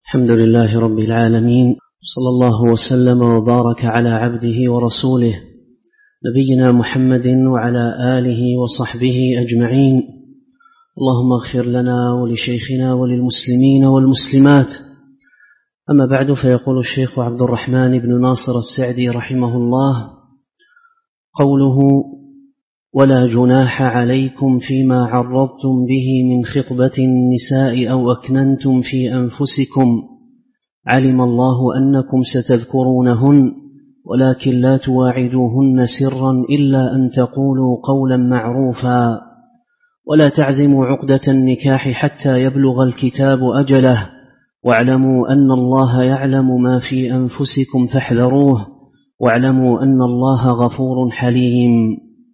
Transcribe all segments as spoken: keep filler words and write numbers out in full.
الحمد لله رب العالمين، صلى الله وسلم وبارك على عبده ورسوله نبينا محمد وعلى آله وصحبه أجمعين. اللهم اغفر لنا ولشيخنا وللمسلمين والمسلمات. أما بعد، فيقول الشيخ عبد الرحمن بن ناصر السعدي رحمه الله: قوله ولا جناح عليكم فيما عرضتم به من خطبة النساء أو أكننتم في أنفسكم، علم الله أنكم ستذكرونهن ولكن لا تواعدوهن سرا إلا أن تقولوا قولا معروفا، ولا تعزموا عقدة النكاح حتى يبلغ الكتاب أجله، واعلموا أن الله يعلم ما في أنفسكم فاحذروه، واعلموا أن الله غفور حليم.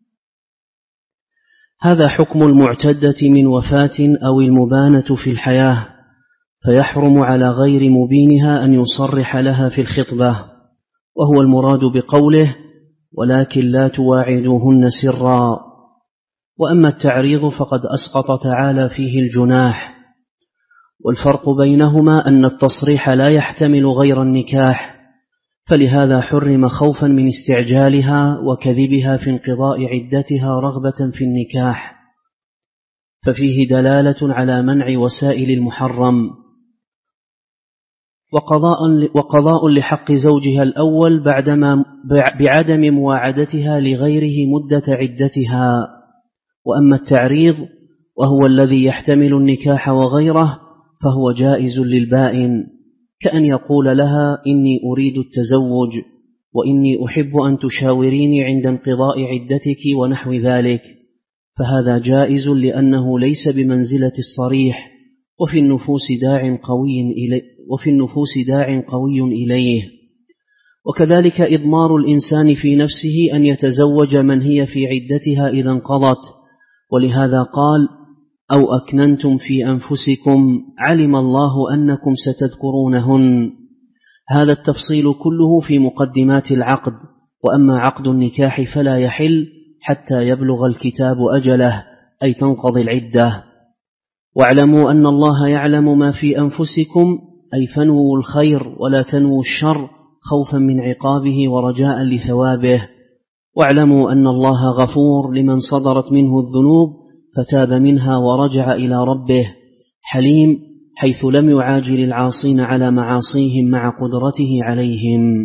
هذا حكم المعتدة من وفاة أو المبانة في الحياة، فيحرم على غير مبينها أن يصرح لها في الخطبة، وهو المراد بقوله ولكن لا تواعدوهن سرا. وأما التعريض فقد أسقط تعالى فيه الجناح، والفرق بينهما أن التصريح لا يحتمل غير النكاح، فلهذا حرم خوفا من استعجالها وكذبها في انقضاء عدتها رغبة في النكاح، ففيه دلالة على منع وسائل المحرم. وقضاء, وقضاء لحق زوجها الأول بعدما بعدم مواعدتها لغيره مدة عدتها. وأما التعريض وهو الذي يحتمل النكاح وغيره فهو جائز للبائن، كأن يقول لها إني أريد التزوج وإني أحب أن تشاوريني عند انقضاء عدتك ونحو ذلك، فهذا جائز لأنه ليس بمنزلة الصريح، وفي النفوس داع قوي إليه وفي النفوس داع قوي إليه. وكذلك إضمار الإنسان في نفسه أن يتزوج من هي في عدتها إذا انقضت، ولهذا قال أو أكننتم في أنفسكم علم الله أنكم ستذكرونهن. هذا التفصيل كله في مقدمات العقد، وأما عقد النكاح فلا يحل حتى يبلغ الكتاب أجله، أي تنقضي العدة. واعلموا أن الله يعلم ما في أنفسكم، أي فنووا الخير ولا تنووا الشر خوفا من عقابه ورجاء لثوابه. واعلموا أن الله غفور لمن صدرت منه الذنوب فتاب منها ورجع إلى ربه، حليم حيث لم يعاجل العاصين على معاصيهم مع قدرته عليهم.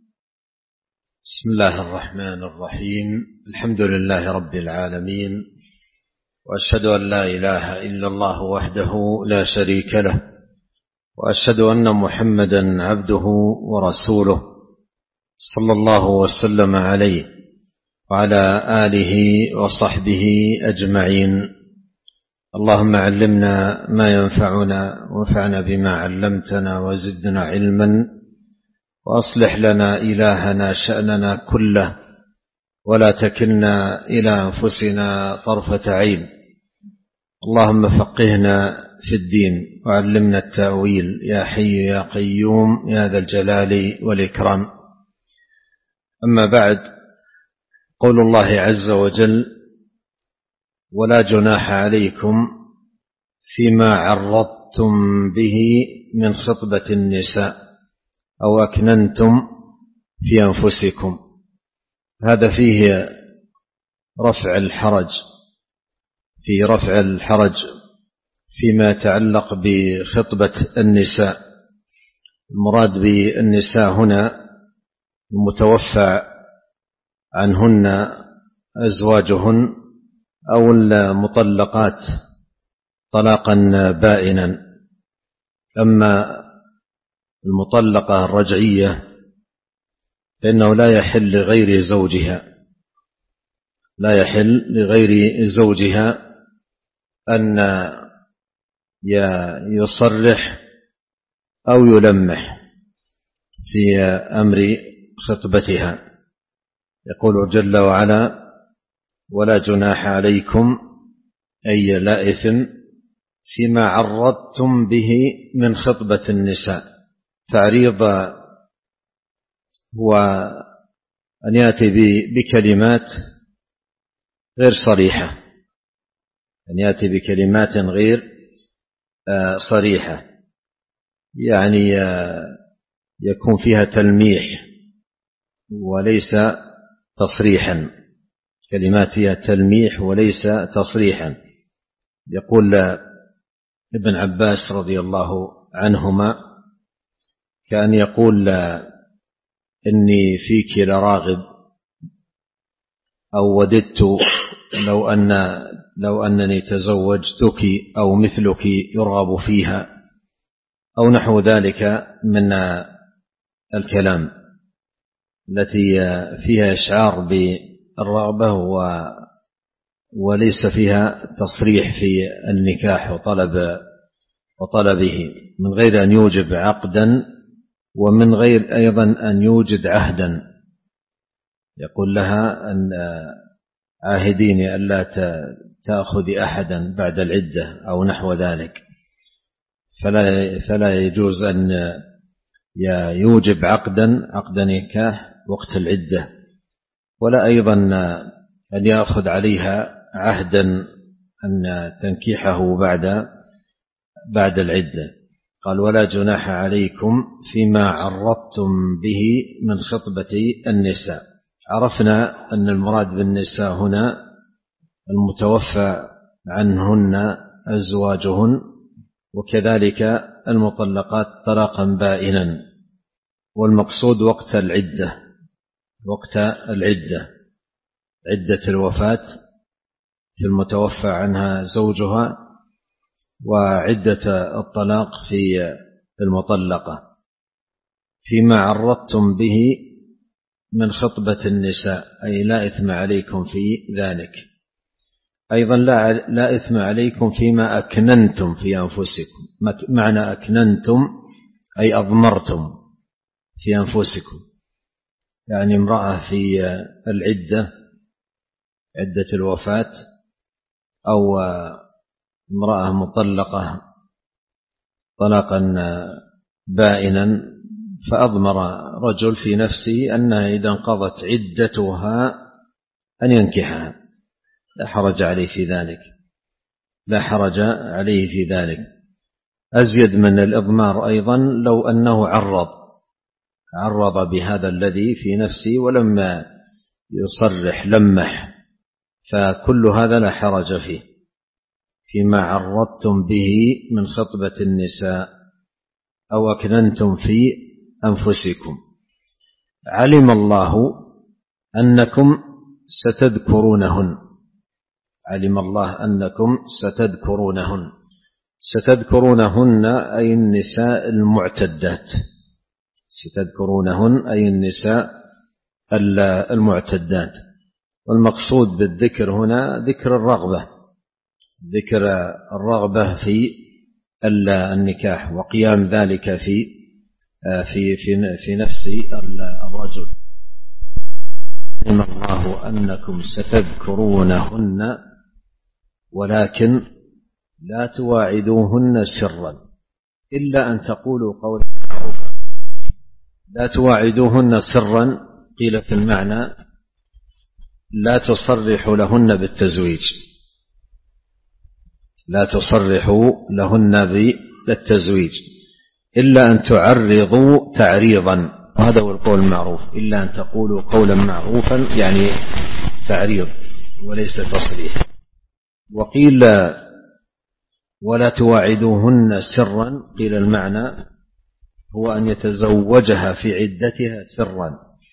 بسم الله الرحمن الرحيم. الحمد لله رب العالمين، وأشهد أن لا إله إلا الله وحده لا شريك له، وأشهد أن محمدا عبده ورسوله صلى الله وسلم عليه وعلى آله وصحبه أجمعين. اللهم علمنا ما ينفعنا وانفعنا بما علمتنا وزدنا علما، وأصلح لنا إلهنا شأننا كله، ولا تكلنا إلى أنفسنا طرفة عين. اللهم فقهنا في الدين وعلمنا التأويل يا حي يا قيوم يا ذا الجلال والإكرام. أما بعد، قول الله عز وجل ولا جناح عليكم فيما عرضتم به من خطبة النساء أو أكننتم في أنفسكم، هذا فيه رفع الحرج في رفع الحرج فيما يتعلق بخطبة النساء. المراد بالنساء هنا المتوفى عنهن أزواجهن أو المطلقات طلاقا بائنا. أما المطلقة الرجعية فإنه لا يحل لغير زوجها لا يحل لغير زوجها أن يصرح أو يلمح في أمر خطبتها. يقول جل وعلا ولا جناح عليكم، أي لا إثم فيما عرضتم به من خطبة النساء. تعريض هو أن يأتي بكلمات غير صريحة أن يأتي بكلمات غير صريحة يعني يكون فيها تلميح وليس تصريحا، كلمات فيها تلميح وليس تصريحا. يقول ابن عباس رضي الله عنهما كان يقول إني فيك لراغب، أو وددت لو أن لو أنني تزوجتك أو مثلك يرغب فيها، أو نحو ذلك من الكلام التي فيها إشعار بالرغبة وليس فيها تصريح في النكاح وطلب وطلبه، من غير أن يوجب عقدا ومن غير أيضا أن يوجد عهدا. يقول لها أن عاهديني ألا تأخذ أحدا بعد العدة أو نحو ذلك، فلا, فلا يجوز أن يوجب عقدا عقد نكاح وقت العدة، ولا أيضا أن يأخذ عليها عهدا أن تنكيحه بعد بعد العدة. قال ولا جناح عليكم فيما عرضتم به من خطبة النساء. عرفنا أن المراد بالنساء هنا المتوفى عنهن أزواجهن، وكذلك المطلقات طلاقا بائنا، والمقصود وقت العدة، وقت العدة عدة الوفاة في المتوفى عنها زوجها، وعدة الطلاق في المطلقة. فيما عرضتم به من خطبة النساء أي لا إثم عليكم في ذلك. أيضا لا, لا إثم عليكم فيما أكننتم في أنفسكم. معنى أكننتم أي أضمرتم في أنفسكم، يعني امرأة في العدة عدة الوفاة، أو امرأة مطلقة طلاقا بائنا، فأضمر رجل في نفسه أنها إذا انقضت عدتها أن ينكحها، لا حرج عليه في ذلك، لا حرج عليه في ذلك. أزيد من الإضمار أيضا لو أنه عرض عرض بهذا الذي في نفسه ولم يصرح لمح، فكل هذا لا حرج فيه. فيما عرضتم به من خطبة النساء أو أكننتم في أنفسكم. علم الله أنكم ستذكرونهن، علم الله أنكم ستذكرونهن. ستذكرونهن أي النساء المعتدات، ستذكرونهن أي النساء المعتدات. والمقصود بالذكر هنا ذكر الرغبة، ذكر الرغبة في النكاح وقيام ذلك في في في في نفس الرجل. علم الله أنكم ستذكرونهن ولكن لا تواعدوهن سرا إلا أن تقولوا قولا معروفا. لا تواعدوهن سرا قيل في المعنى لا تصرحوا لهن بالتزويج، لا تصرحوا لهن بالتزويج إلا أن تعرضوا تعريضا، وهذا هو القول المعروف، إلا أن تقولوا قولا معروفا يعني تعريض وليس تصريح. وقيل ولا تواعدوهن سرا قيل المعنى هو أن يتزوجها في عدتها سرا،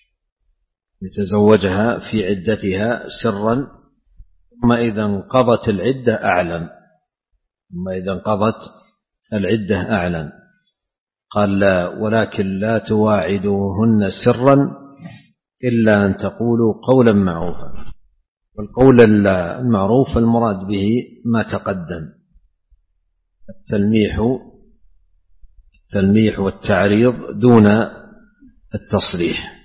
يتزوجها في عدتها سرا، ثم إذا انقضت العدة أعلن، ثم إذا انقضت العدة أعلن. قال ولكن لا تواعدوهن سرا إلا أن تقولوا قولا معروفا. والقول المعروف المراد به ما تقدم، التلميح التلميح والتعريض دون التصريح.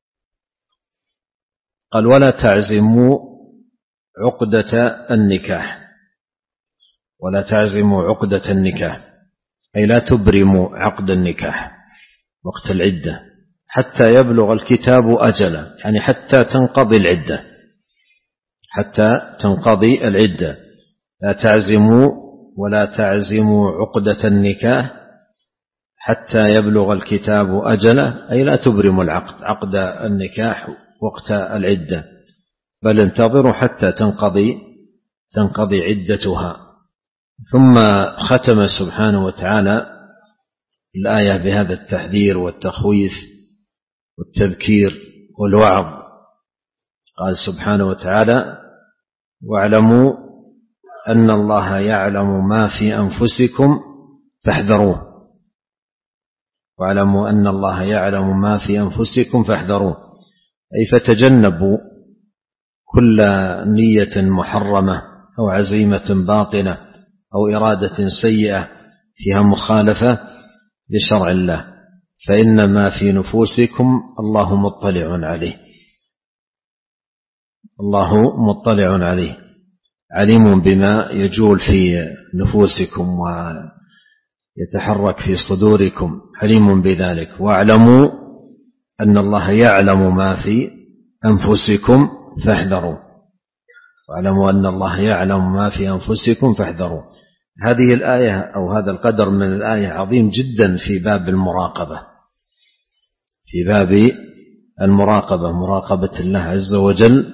قال ولا تعزموا عقدة النكاح، ولا تعزموا عقدة النكاح أي لا تبرموا عقد النكاح وقت العدة حتى يبلغ الكتاب أجله، يعني حتى تنقضي العدة، حتى تنقضي العدة. لا تعزموا ولا تعزموا عقدة النكاح حتى يبلغ الكتاب أجله، أي لا تبرم العقد عقد النكاح وقت العدة، بل انتظروا حتى تنقضي تنقضي عدتها. ثم ختم سبحانه وتعالى الآية بهذا التحذير والتخويف والتذكير والوعظ. قال سبحانه وتعالى: واعلموا أن الله يعلم ما في أنفسكم فاحذروه. واعلموا أن الله يعلم ما في أنفسكم فاحذروه، أي فتجنبوا كل نية محرمة أو عزيمة باطلة أو إرادة سيئة فيها مخالفة لشرع الله، فإن ما في نفوسكم الله مطلع عليه. الله مطلع عليه، عليم بما يجول في نفوسكم ويتحرك في صدوركم، عليم بذلك. واعلموا أن الله يعلم ما في أنفسكم فاحذروا. واعلموا أن الله يعلم ما في أنفسكم فاحذروا. هذه الآية أو هذا القدر من الآية عظيم جدا في باب المراقبة، في باب المراقبة، مراقبة الله عز وجل.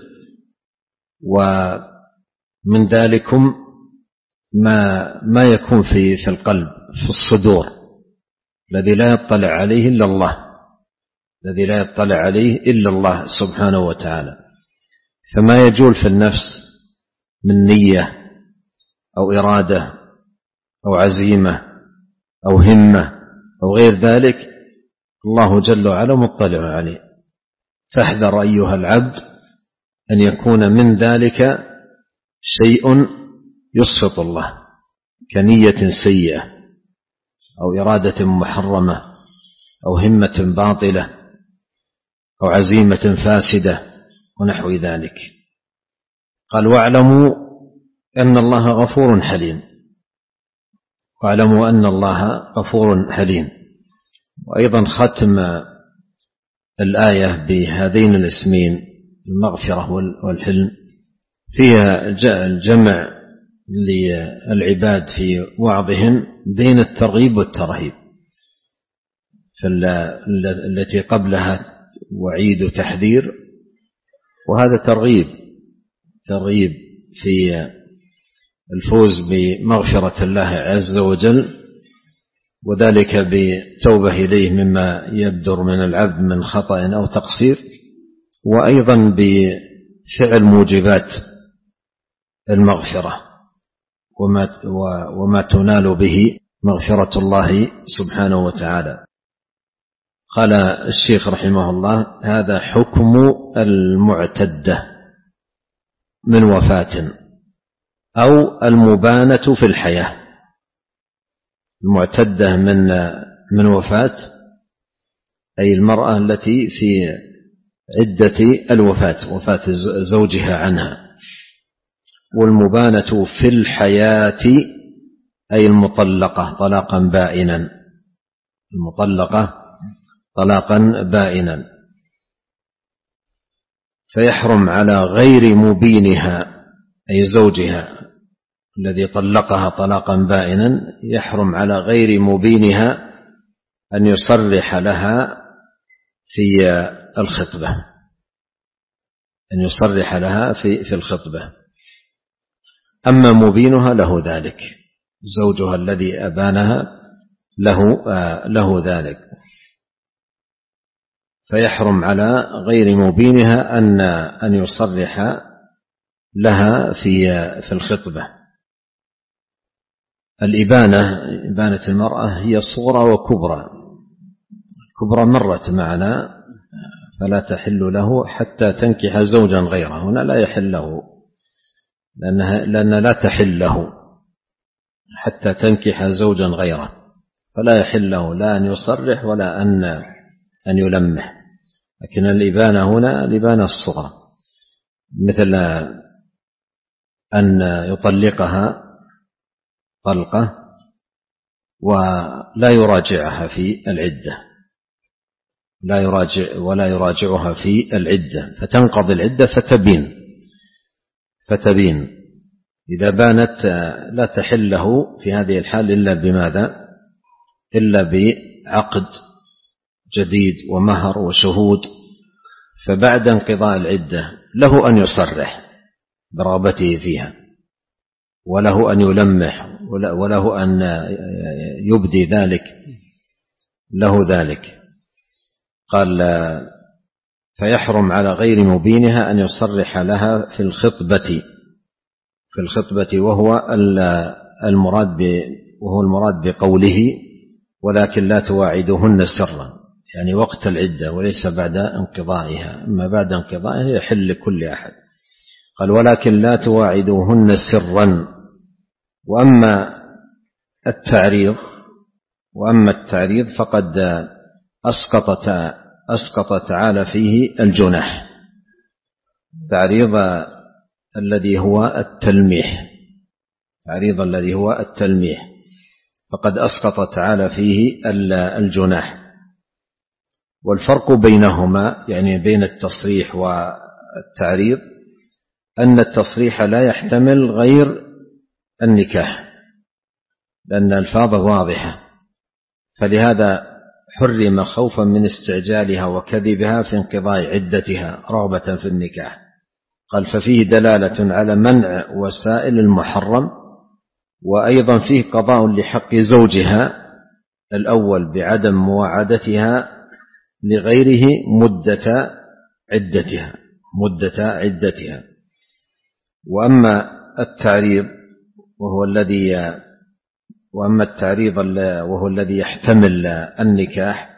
ومن ذلكم ما ما يكون في في القلب، في الصدور، الذي لا يطلع عليه إلا الله، الذي لا يطلع عليه إلا الله سبحانه وتعالى. فما يجول في النفس من نية أو إرادة أو عزيمة أو همة أو غير ذلك، الله جل وعلا مطلع عليه. فاحذر أيها العبد أن يكون من ذلك شيء يسخط الله، كنية سيئة أو إرادة محرمة أو همة باطلة أو عزيمة فاسدة ونحو ذلك. قال: واعلموا أن الله غفور حليم. واعلموا أن الله غفور حليم. وأيضا ختم الآية بهذين الاسمين، المغفرة والحلم، فيها الجمع للعباد في وعظهم بين الترغيب والترهيب. فالتي قبلها وعيد تحذير، وهذا ترغيب ترغيب في الفوز بمغفرة الله عز وجل، وذلك بالتوبة إليه مما يبدر من العبد من خطأ أو تقصير، وأيضا بفعل موجبات المغفرة وما, وما تنال به مغفرة الله سبحانه وتعالى. قال الشيخ رحمه الله: هذا حكم المعتدة من وفاة أو المبانة في الحياة. المعتدة من من وفاة، أي المرأة التي في عدة الوفاة، وفاة زوجها عنها. والمبانة في الحياة أي المطلقة طلاقا بائنا، المطلقة طلاقا بائنا. فيحرم على غير مبينها أي زوجها الذي طلقها طلاقا بائنا، يحرم على غير مبينها أن يصرح لها في الخطبة، أن يصرح لها في في الخطبة. أما مبينها له ذلك، زوجها الذي أبانها له له ذلك. فيحرم على غير مبينها أن أن يصرح لها في في الخطبة. الإبانة، إبانة المرأة، هي صغرى وكبرى. كبرى مرت معنا، فلا تحل له حتى تنكح زوجا غيره. هنا لا يحل له، لأنها لأن لا تحل له حتى تنكح زوجا غيره، فلا يحل له لا أن يصرح ولا أن أن يلمح. لكن الإبانة هنا الإبانة الصغرى، مثل أن يطلقها طلقة ولا يراجعها في العدة، لا يراجع ولا يراجعها في العدة، فتنقضي العدة فتبين فتبين إذا بانت لا تحل له في هذه الحال إلا بماذا؟ إلا عقد جديد ومهر وشهود، فبعد انقضاء العدة له أن يصرح برغبته فيها، وله أن يلمح، وله أن يبدي ذلك له ذلك. قال فيحرم على غير مبينها أن يصرح لها في الخطبة في الخطبة وهو المراد وهو المراد بقوله ولكن لا تواعدهن سرا، يعني وقت العدة وليس بعد انقضائها. أما بعد انقضائها يحل لكل أحد. قال ولكن لا تواعدوهن سرا. وأما التعريض وأما التعريض فقد أسقط أسقط تعالى فيه الجناح. تعريض الذي هو التلميح تعريض الذي هو التلميح فقد أسقط تعالى فيه الجناح. والفرق بينهما يعني بين التصريح والتعريض أن التصريح لا يحتمل غير النكاح لأن الفاظه واضحة، فلهذا حرم خوفا من استعجالها وكذبها في انقضاء عدتها رغبة في النكاح. قال ففيه دلالة على منع وسائل المحرم، وأيضا فيه قضاء لحق زوجها الأول بعدم مواعدتها لغيره مدة عدتها مدة عدتها. وأما التعريض وهو الذي وأما التعريض وهو الذي يحتمل النكاح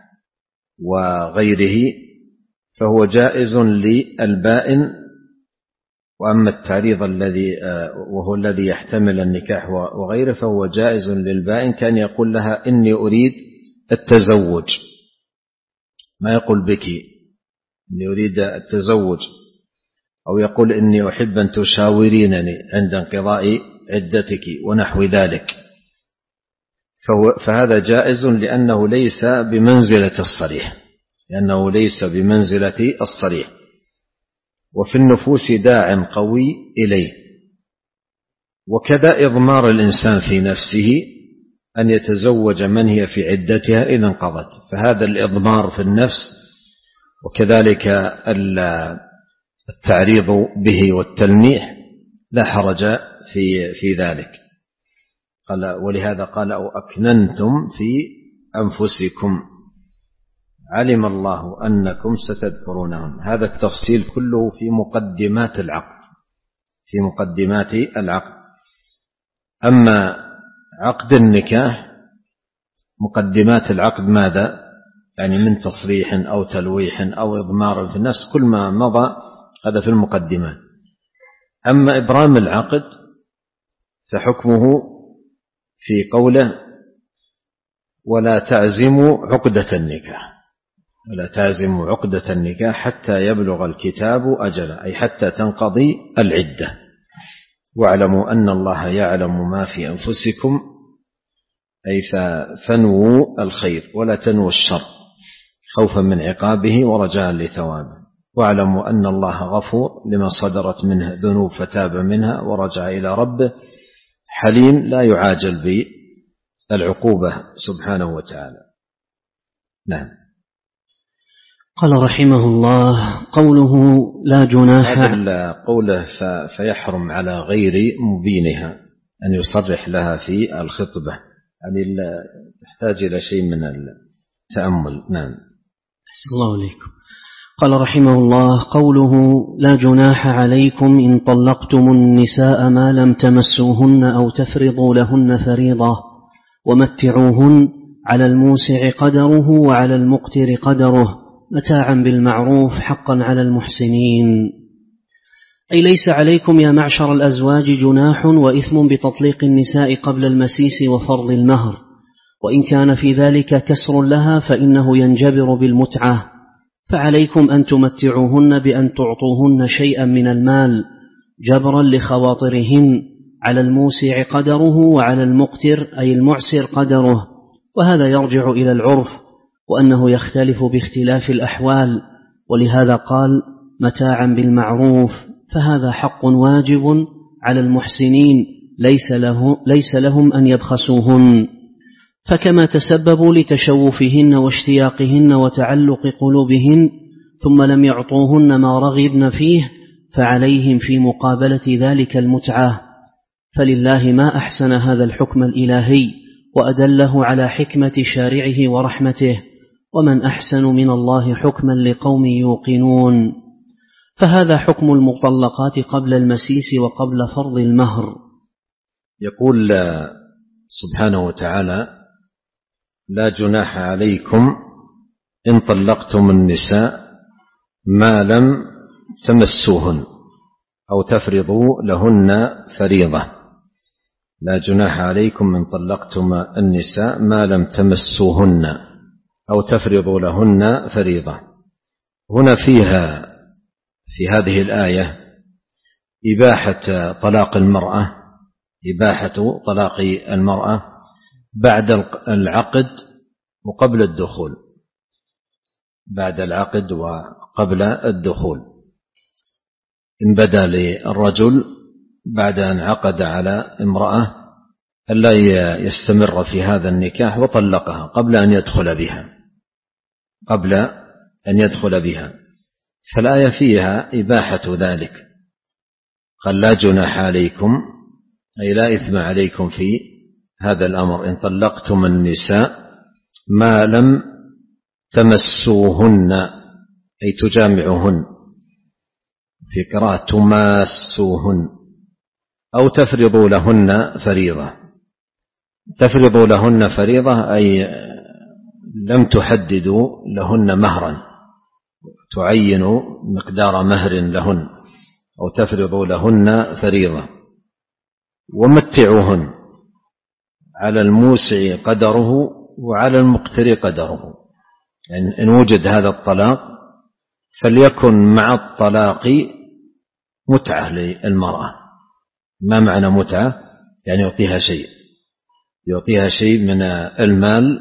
وغيره فهو جائز للبائن. وأما التعريض الذي وهو الذي يحتمل النكاح وغيره فهو جائز للبائن، كان يقول لها إني أريد التزوج، ما يقول بك إني أريد التزوج، أو يقول إني أحب أن تشاورينني عند انقضاء عدتك ونحو ذلك. فهذا جائز لأنه ليس بمنزلة الصريح لأنه ليس بمنزلة الصريح وفي النفوس داع قوي إليه. وكذا إضمار الإنسان في نفسه أن يتزوج من هي في عدتها إذا انقضت، فهذا الإضمار في النفس، وكذلك التعريض به والتلميح لا حرج في في ذلك. قال ولهذا قال أو أكننتم في أنفسكم علم الله أنكم ستذكرونهم. هذا التفصيل كله في مقدمات العقد في مقدمات العقد. أما عقد النكاح مقدمات العقد ماذا؟ يعني من تصريح أو تلويح أو إضمار في النفس، كل ما مضى هذا في المقدمات. أما إبرام العقد فحكمه في قوله ولا تعزموا عقدة النكاح ولا تعزموا عقدة النكاح حتى يبلغ الكتاب أجله، أي حتى تنقضي العدة. واعلموا أن الله يعلم ما في أنفسكم، أي فنووا الخير ولا تنووا الشر خوفا من عقابه ورجاء لثوابه. واعلموا أن الله غفور لمن صدرت منه ذنوب فتاب منها ورجع إلى ربه، حليم لا يعاجل بالعقوبة سبحانه وتعالى. نعم. قال رحمه الله قوله لا جناح. هذا قوله فيحرم على غير مبينها أن يصرح لها في الخطبة، يعني تحتاج إلى شيء من التأمل. نعم. أحسن الله عليكم. قال رحمه الله قوله لا جناح عليكم إن طلقتم النساء ما لم تمسوهن أو تفرضوا لهن فريضة ومتعوهن على الموسع قدره وعلى المقتر قدره متاعا بالمعروف حقا على المحسنين. أي ليس عليكم يا معشر الأزواج جناح وإثم بتطليق النساء قبل المسيس وفرض المهر، وإن كان في ذلك كسر لها فإنه ينجبر بالمتعة، فعليكم أن تمتعوهن بأن تعطوهن شيئا من المال جبرا لخواطرهن على الموسع قدره وعلى المقتر أي المعسر قدره، وهذا يرجع إلى العرف وأنه يختلف باختلاف الأحوال، ولهذا قال متاعا بالمعروف، فهذا حق واجب على المحسنين ليس, له ليس لهم أن يبخسوهن. فكما تسببوا لتشوفهن واشتياقهن وتعلق قلوبهن ثم لم يعطوهن ما رغبن فيه، فعليهم في مقابلة ذلك المتعة. فلله ما أحسن هذا الحكم الإلهي وأدله على حكمة شارعه ورحمته، ومن أحسن من الله حكما لقوم يوقنون. فهذا حكم المطلقات قبل المسيس وقبل فرض المهر. يقول سبحانه وتعالى: لا جناح عليكم إن طلقتم النساء ما لم تمسوهن أو تفرضوا لهن فريضة. لا جناح عليكم إن طلقتم النساء ما لم تمسوهن أو تفرضوا لهن فريضة. هنا فيها في هذه الآية إباحة طلاق المرأة إباحة طلاق المرأة بعد العقد وقبل الدخول بعد العقد وقبل الدخول. إن بدا للرجل بعد أن عقد على امرأة ألا يستمر في هذا النكاح وطلقها قبل أن يدخل بها قبل أن يدخل بها فالآية فيها إباحة ذلك. قال: لا جناح عليكم، أي لا إثم عليكم في هذا الأمر إن طلقتم النساء ما لم تمسوهن، أي تجامعهن، في قراءة تماسوهن، أو تفرضوا لهن فريضة. تفرضوا لهن فريضة أي لم تحددوا لهن مهرا، تعينوا مقدار مهر لهن، أو تفرضوا لهن فريضة. ومتعوهن على الموسع قدره وعلى المقتر قدره، يعني إن وجد هذا الطلاق فليكن مع الطلاق متعة للمرأة. ما معنى متعة؟ يعني يعطيها شيء يعطيها شيء من المال،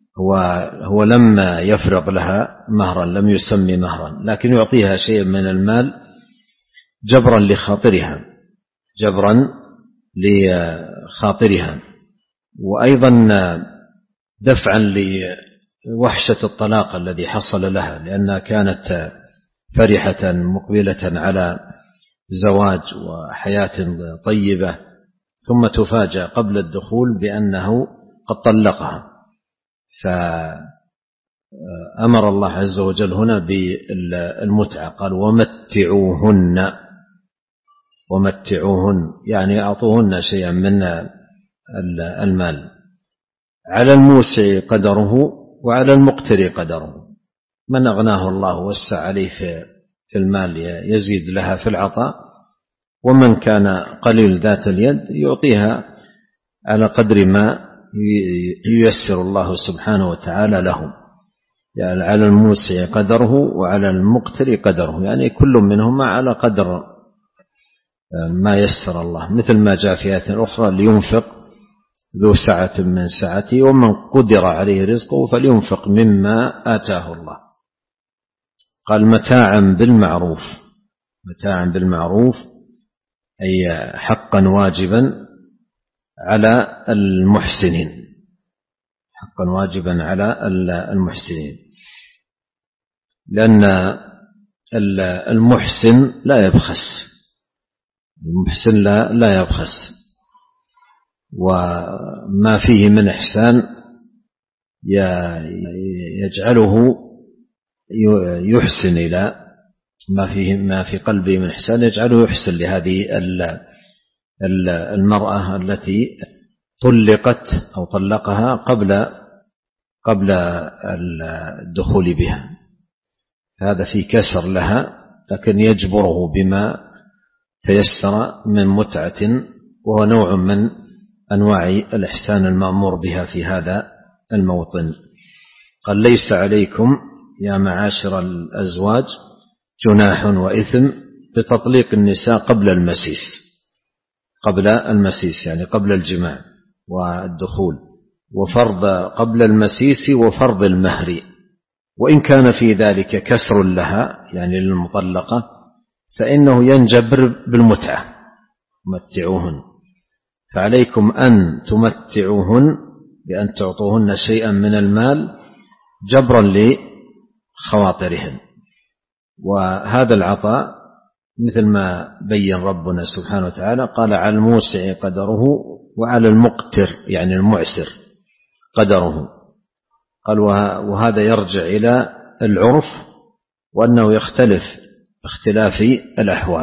هو لما يفرض لها مهرا لم يسمي مهرا، لكن يعطيها شيء من المال جبرا لخاطرها جبرا لخاطرها وأيضا دفعا لوحشة الطلاق الذي حصل لها، لأنها كانت فرحة مقبلة على زواج وحياة طيبة، ثم تفاجأ قبل الدخول بأنه قد طلقها. فأمر الله عز وجل هنا بالمتعة، قال: ومتعوهن ومتعوهن يعني أعطوهن شيئا من المال، على الموسع قدره وعلى المقتر قدره. من أغناه الله وسع عليه في المال يزيد لها في العطاء، ومن كان قليل ذات اليد يعطيها على قدر ما ييسر الله سبحانه وتعالى له، يعني على الموسع قدره وعلى المقتر قدره، يعني كل منهما على قدر ما يسر الله، مثل ما جاء في آية أخرى: لينفق ذو سعة من سعته ومن قدر عليه رزقه فلينفق مما آتاه الله. قال: متاعا بالمعروف متاعا بالمعروف أي حقا واجبا على المحسنين حقا واجبا على المحسنين، لأن المحسن لا يبخس المحسن لا لا يبخس، وما فيه من إحسان يجعله يحسن إلى ما فيه ما في قلبه من إحسان يجعله يحسن لهذه المرأة التي طلقت أو طلقها قبل قبل الدخول بها. هذا في كسر لها، لكن يجبره بما تيسر من متعة، وهو نوع من أنواع الإحسان المأمور بها في هذا الموطن. قال: ليس عليكم يا معاشر الأزواج جناح وإثم بتطليق النساء قبل المسيس قبل المسيس يعني قبل الجماع والدخول، وفرض قبل المسيس وفرض المهر، وإن كان في ذلك كسر لها يعني للمطلقة فإنه ينجبر بالمتعة. متعوهن، فعليكم أن تمتعوهن بأن تعطوهن شيئا من المال جبرا لخواطرهن. وهذا العطاء مثل ما بين ربنا سبحانه وتعالى قال على الموسع قدره وعلى المقتر يعني المعسر قدره. قال وهذا يرجع إلى العرف وأنه يختلف باختلاف الأحوال،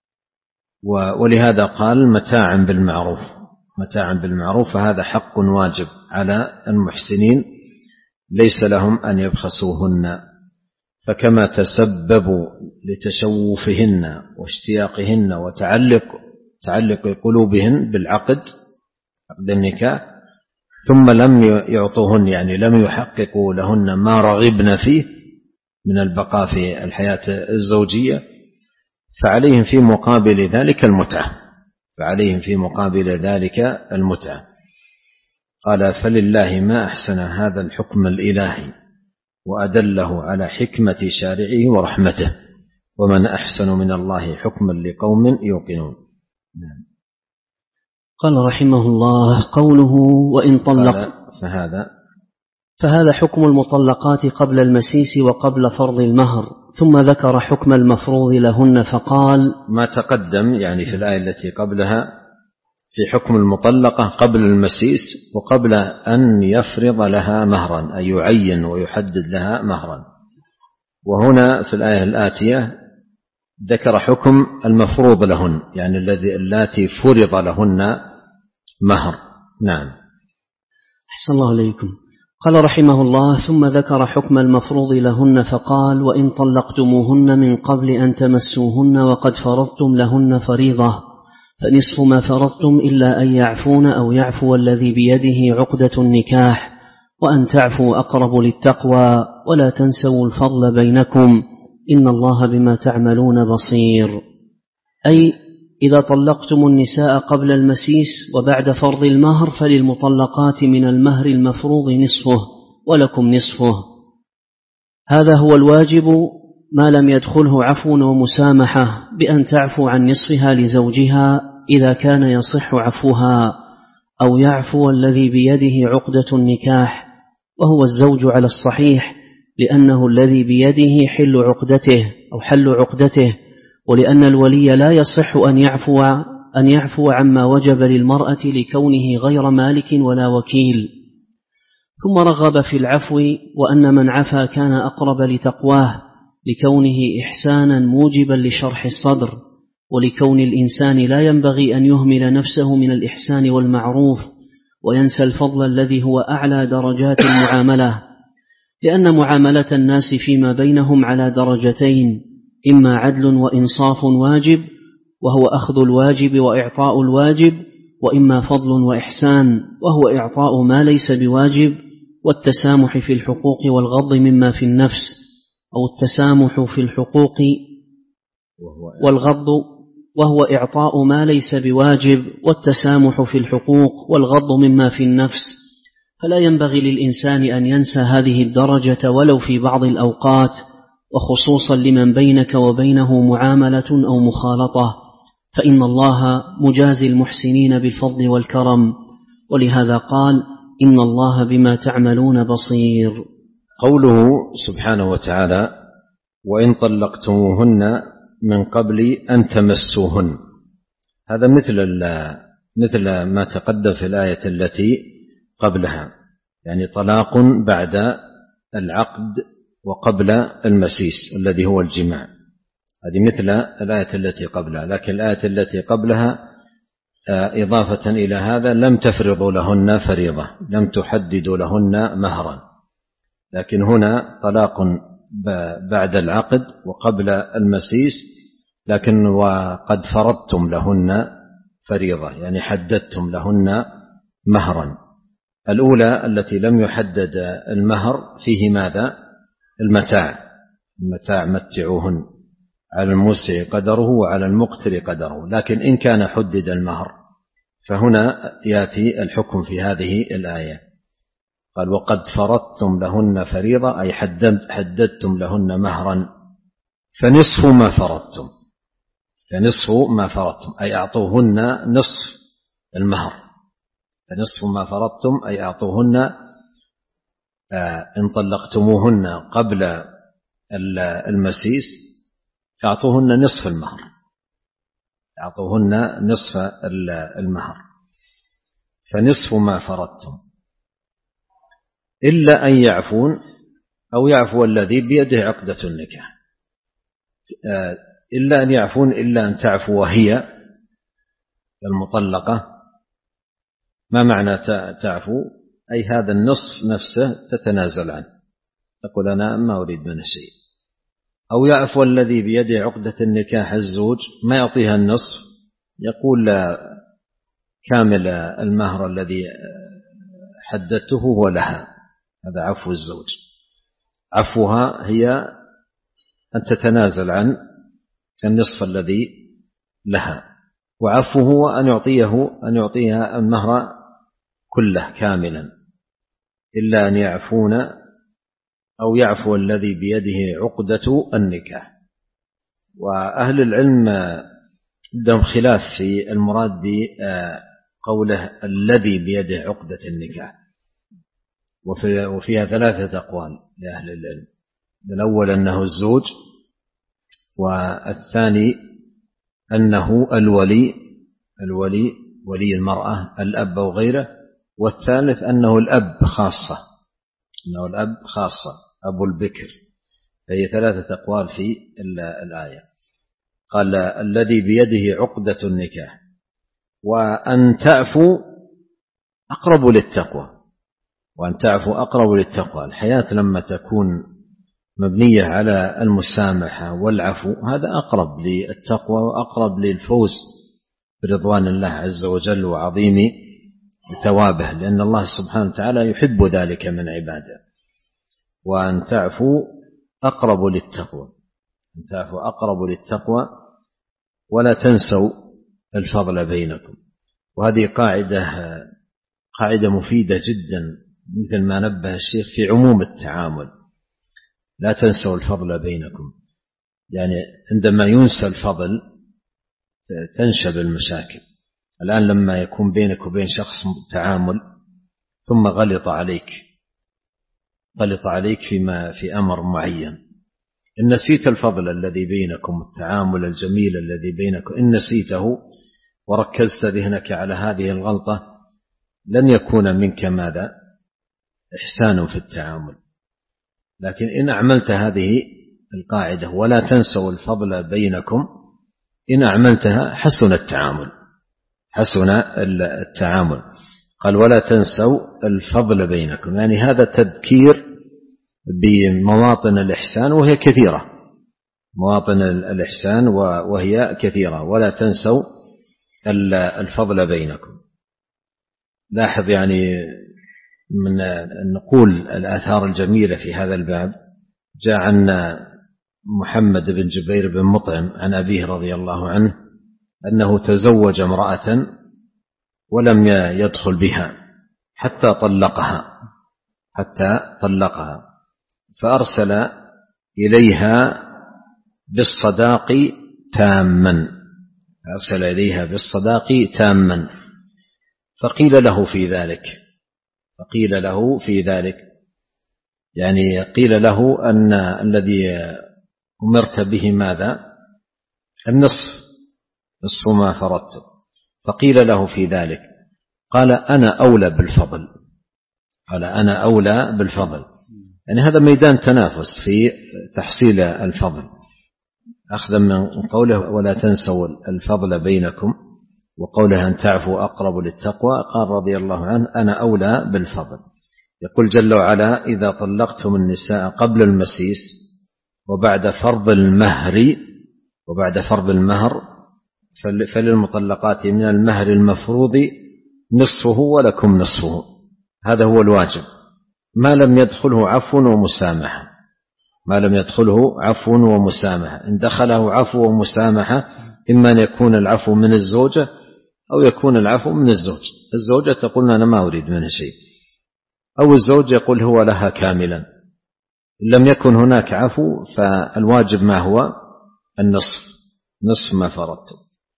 ولهذا قال متاعا بالمعروف متاعا بالمعروف، فهذا حق واجب على المحسنين ليس لهم أن يبخسوهن. فكما تسببوا لتشوفهن واشتياقهن وتعلق تعلق قلوبهن بالعقد عقد النكاح ثم لم يعطوهن يعني لم يحققوا لهن ما رغبن فيه من البقاء في الحياة الزوجية، فعليهم في مقابل ذلك المتعة فعليهم في مقابل ذلك المتعة. قال فلله ما أحسن هذا الحكم الإلهي وأدله على حكمة شارعه ورحمته، ومن أحسن من الله حكما لقوم يوقنون. قال رحمه الله قوله وإن طلق فهذا فهذا حكم المطلقات قبل المسيس وقبل فرض المهر، ثم ذكر حكم المفروض لهن فقال ما تقدم يعني في الآية التي قبلها في حكم المطلقة قبل المسيس وقبل أن يفرض لها مهرا أي يعين ويحدد لها مهرا، وهنا في الآية الآتية ذكر حكم المفروض لهن يعني الذي اللاتي فرض لهن مهر. نعم. أحسن الله عليكم. قال رحمه الله ثم ذكر حكم المفروض لهن فقال وإن طلقتموهن من قبل أن تمسوهن وقد فرضتم لهن فريضة فنصف ما فرضتم إلا أن يعفون أو يعفو الذي بيده عقدة النكاح، وأن تعفوا أقرب للتقوى، ولا تنسوا الفضل بينكم إن الله بما تعملون بصير. أي إذا طلقتم النساء قبل المسيس وبعد فرض المهر فللمطلقات من المهر المفروض نصفه ولكم نصفه، هذا هو الواجب ما لم يدخله عفو ومسامحة، بأن تعفو عن نصفها لزوجها إذا كان يصح عفوها، أو يعفو الذي بيده عقدة النكاح وهو الزوج على الصحيح، لأنه الذي بيده حل عقدته أو حل عقدته، ولأن الولي لا يصح أن يعفو أن يعفو عما وجب للمرأة لكونه غير مالك ولا وكيل. ثم رغب في العفو وأن من عفا كان أقرب لتقواه لكونه إحسانا موجبا لشرح الصدر، ولكون الإنسان لا ينبغي أن يهمل نفسه من الإحسان والمعروف وينسى الفضل الذي هو أعلى درجات المعاملة، لأن معاملة الناس فيما بينهم على درجتين، إما عدل وإنصاف واجب وهو أخذ الواجب وإعطاء الواجب، وإما فضل وإحسان وهو إعطاء ما ليس بواجب، والتسامح في الحقوق والغض مما في النفس، أو التسامح في الحقوق والغض وهو إعطاء ما ليس بواجب، والتسامح في الحقوق والغض مما في النفس. فلا ينبغي للإنسان أن ينسى هذه الدرجة ولو في بعض الأوقات، وخصوصا لمن بينك وبينه معاملة أو مخالطة، فإن الله مجازي المحسنين بالفضل والكرم، ولهذا قال إن الله بما تعملون بصير. قوله سبحانه وتعالى وإن طلقتموهن من قبل أن تمسوهن، هذا مثل مثل ما تقدم في الآية التي قبلها، يعني طلاق بعد العقد وقبل المسيس الذي هو الجماع، هذه مثل الآية التي قبلها. لكن الآية التي قبلها إضافة إلى هذا لم تفرضوا لهن فريضة، لم تحددوا لهن مهرا، لكن هنا طلاق بعد العقد وقبل المسيس، لكن وقد فرضتم لهن فريضة يعني حددتم لهن مهرا. الأولى التي لم يحدد المهر فيه ماذا؟ المتاع المتاع متعوهن على الموسع قدره وعلى المقتر قدره، لكن إن كان حدد المهر فهنا يأتي الحكم في هذه الآية. قال وقد فرضتم لهن فريضة أي حددتم لهن مهرا، فنصف ما فرضتم فنصف ما فرضتم أي أعطوهن نصف المهر، فنصف ما فرضتم أي أعطوهن إن طلقتموهن قبل المسيس أعطوهن نصف المهر، أعطوهن نصف المهر. فنصف ما فرضتم إلا أن يعفون أو يعفو الذي بيده عقدة النكاح، إلا أن يعفون إلا أن تعفو وهي المطلقة. ما معنى تعفو؟ أي هذا النصف نفسه تتنازل عنه، تقول أنا ما أريد منه شيء. أو يعفو الذي بيده عقدة النكاح الزوج، ما يعطيها النصف، يقول كامل المهر الذي حددته هو لها. هذا عفو الزوج. عفوها هي أن تتنازل عن النصف الذي لها، وعفوه أن يعطيه أن يعطيها المهر كله كاملا، إلا أن يعفون أو يعفو الذي بيده عقدة النكاح. وأهل العلم عندهم خلاف في المراد بقوله الذي بيده عقدة النكاح، وفيها ثلاثة أقوال لأهل العلم. الأول أنه الزوج، والثاني أنه الولي الولي ولي المرأة الأب أو غيره، والثالث أنه الأب خاصة أنه الأب خاصة أبو البكر. فهي ثلاثة أقوال في الآية. قال الذي بيده عقدة النكاح، وأن تعفو أقرب للتقوى، وأن تعفو أقرب للتقوى. الحياة لما تكون مبنية على المسامحة والعفو هذا أقرب للتقوى وأقرب للفوز برضوان الله عز وجل وعظيم ثوابه، لأن الله سبحانه وتعالى يحب ذلك من عباده. وأن تعفو أقرب للتقوى، أن تعفو أقرب للتقوى، ولا تنسوا الفضل بينكم. وهذه قاعدة قاعدة مفيدة جدا، مثل ما نبه الشيخ في عموم التعامل. لا تنسوا الفضل بينكم، يعني عندما ينسى الفضل تنشب المشاكل. الآن لما يكون بينك وبين شخص تعامل ثم غلط عليك غلط عليك فيما في أمر معين، إن نسيت الفضل الذي بينكم، التعامل الجميل الذي بينكم، إن نسيته وركزت ذهنك على هذه الغلطة لن يكون منك ماذا؟ إحسان في التعامل. لكن إن أعملت هذه القاعدة ولا تنسوا الفضل بينكم، إن أعملتها حسن التعامل حسن التعامل. قال ولا تنسوا الفضل بينكم، يعني هذا تذكير بمواطن الإحسان وهي كثيرة، مواطن الإحسان وهي كثيرة. ولا تنسوا الفضل بينكم. لاحظ يعني من نقول الآثار الجميلة في هذا الباب. جاء عن محمد بن جبير بن مطعم عن أبيه رضي الله عنه أنه تزوج امرأة ولم يدخل بها حتى طلقها حتى طلقها فأرسل إليها بالصداق تاما أرسل إليها بالصداق تاما فقيل له في ذلك فقيل له في ذلك يعني قيل له أن الذي أمرت به ماذا؟ النصف نصف ما فرضت. فقيل له في ذلك قال أنا أولى بالفضل قال أنا أولى بالفضل. يعني هذا ميدان تنافس في تحصيل الفضل، أخذا من قوله ولا تنسوا الفضل بينكم وقوله أن تعفوا أقرب للتقوى. قال رضي الله عنه أنا أولى بالفضل. يقول جل وعلا إذا طلقتم النساء قبل المسيس وبعد فرض المهر وبعد فرض المهر فللمطلقات من المهر المفروض نصفه ولكم نصفه. هذا هو الواجب ما لم يدخله عفو ومسامحة ما لم يدخله عفو ومسامحة. إن دخله عفو ومسامحة إما أن يكون العفو من الزوجة أو يكون العفو من الزوج. الزوجة تقول أنا ما أريد منه شيء، أو الزوج يقول هو لها كاملا. إن لم يكن هناك عفو فالواجب ما هو؟ النصف نصف ما فرضت.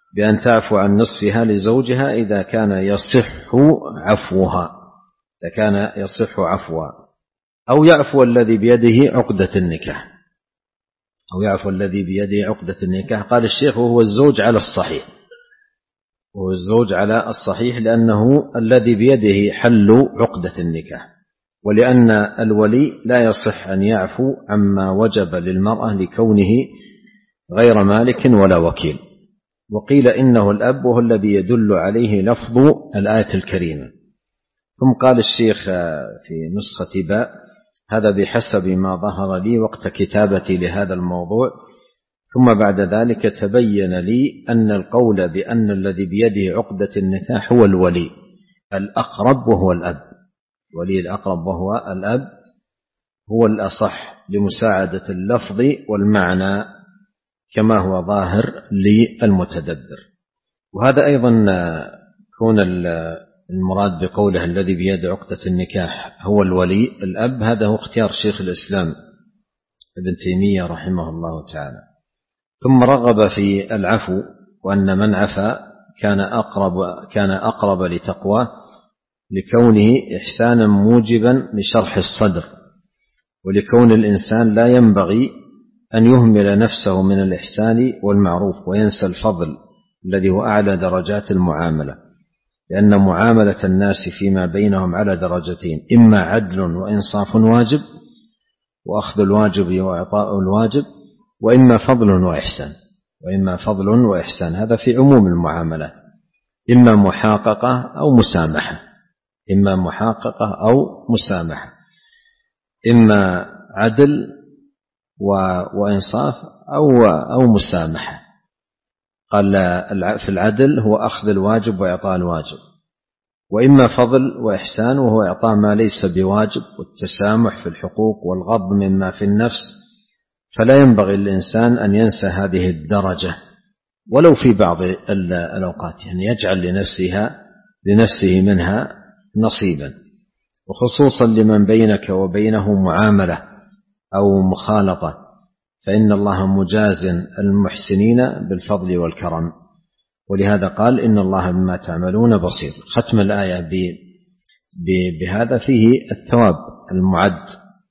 بأن تعفو عن نصفها لزوجها إذا كان يصح عفوها إذا كان يصح عفوها أو يعفو الذي بيده عقدة النكاح أو يعفو الذي بيده عقدة النكاح. قال الشيخ وهو الزوج على الصحيح وهو الزوج على الصحيح لأنه الذي بيده حل عقدة النكاح، ولأن الولي لا يصح أن يعفو عما وجب للمرأة لكونه غير مالك ولا وكيل. وقيل إنه الأب وهو الذي يدل عليه لفظ الآية الكريمة. ثم قال الشيخ في نسخة باء هذا بحسب ما ظهر لي وقت كتابتي لهذا الموضوع، ثم بعد ذلك تبين لي أن القول بأن الذي بيده عقدة النكاح هو الولي الأقرب وهو الأب، ولي الأقرب وهو الأب هو الأصح لمساعدة اللفظ والمعنى كما هو ظاهر للمتدبر. وهذا أيضا كون المراد بقوله الذي بيده عقدة النكاح هو الولي الأب، هذا هو اختيار شيخ الإسلام ابن تيمية رحمه الله تعالى. ثم رغب في العفو، وأن من عفا كان أقرب, كان أقرب لتقواه لكونه إحسانا موجبا لشرح الصدر، ولكون الإنسان لا ينبغي أن يهمل نفسه من الإحسان والمعروف وينسى الفضل الذي هو أعلى درجات المعاملة، لأن معاملة الناس فيما بينهم على درجتين: إما عدل وإنصاف واجب وأخذ الواجب وإعطاء الواجب، وإما فضل وإحسان وإما فضل وإحسان هذا في عموم المعاملات، إما محاققة أو مسامحة إما محاققة أو مسامحة إما عدل وإنصاف أو أو مسامحة. قال في العدل هو أخذ الواجب وإعطاء الواجب، وإما فضل وإحسان وهو إعطاء ما ليس بواجب والتسامح في الحقوق والغض مما في النفس. فلا ينبغي الإنسان أن ينسى هذه الدرجة ولو في بعض الأوقات، يعني يجعل لنفسها لنفسه منها نصيبا، وخصوصا لمن بينك وبينه معاملة أو مخالطة، فإن الله مجاز المحسنين بالفضل والكرم. ولهذا قال إن الله بما تعملون بصير. ختم الآية بهذا فيه الثواب المعد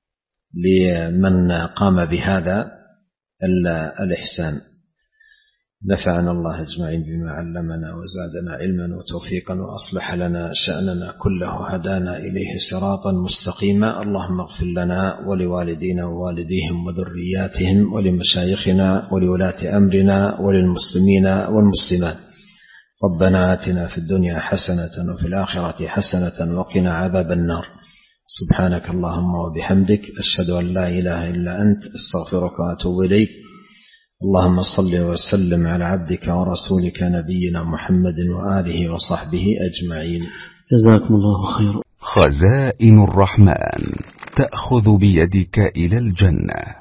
لمن قام بهذا الإحسان. نفعنا الله أجمعين بما علمنا وزادنا علما وتوفيقا وأصلح لنا شأننا كله، هدانا إليه صراطا مستقيما. اللهم اغفر لنا ولوالدينا ووالديهم وذرياتهم ولمشايخنا ولولاة أمرنا وللمسلمين والمسلمات. ربنا آتنا في الدنيا حسنة وفي الآخرة حسنة وقنا عذاب النار. سبحانك اللهم وبحمدك أشهد أن لا إله إلا أنت أستغفرك وأتوب إليك. اللهم صل وسلم على عبدك ورسولك نبينا محمد وآله وصحبه أجمعين. جزاكم الله خيرا. خزائن الرحمن تأخذ بيدك إلى الجنة.